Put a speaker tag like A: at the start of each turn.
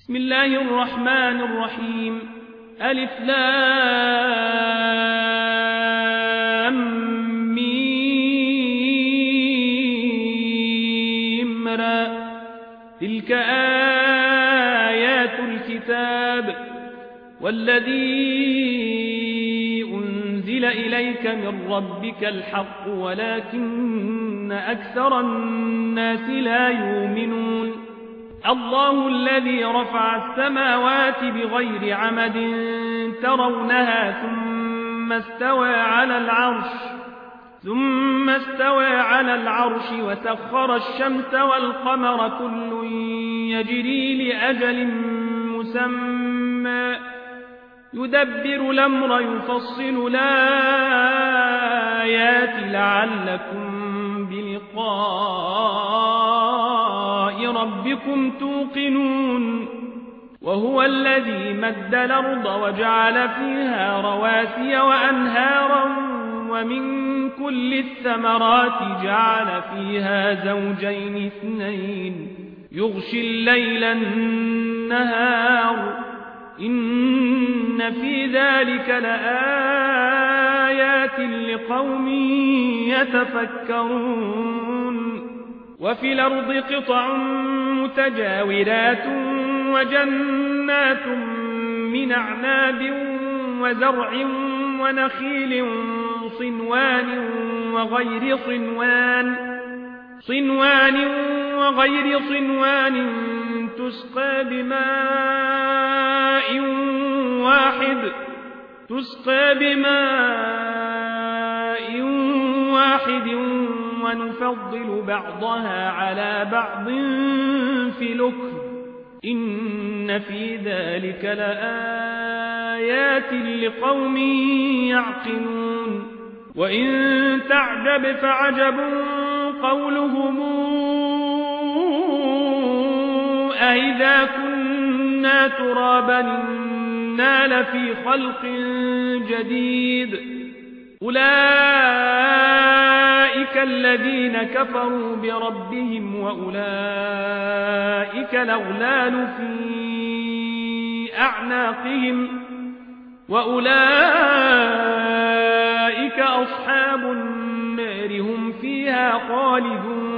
A: بسم الله الرحمن الرحيم ألف لام ميم را تلك آيات الكتاب والذي أنزل إليك من ربك الحق ولكن أكثر الناس لا يؤمنون الله الذي رفع السماوات بغير عمد ترونها ثم استوى على العرش وسخر الشمس والقمر كل يجري لأجل مسمى يدبر الأمر يفصل الآيات لعلكم بلقاء ربكم توقنون وهو الذي مد الأرض وجعل فيها رواسي وأنهارا ومن كل الثمرات جعل فيها زوجين اثنين يغشي الليل النهار إن في ذلك لآيات لقوم يتفكرون وفي الأرض قطع متجاورات وجنات من أعناب وزرع ونخيل صنوان وغير صنوان تسقى بماء واحد ونفضل بعضها على بعض في الأكل إن في ذلك لآيات لقوم يعقلون وإن تعجب فعجب قولهم أئذا كنا ترابا إنا لفي خلق جديد أولئك الذين كفروا بربهم وأولئك الأغلال في أعناقهم وأولئك أصحاب النار هم فيها خالدون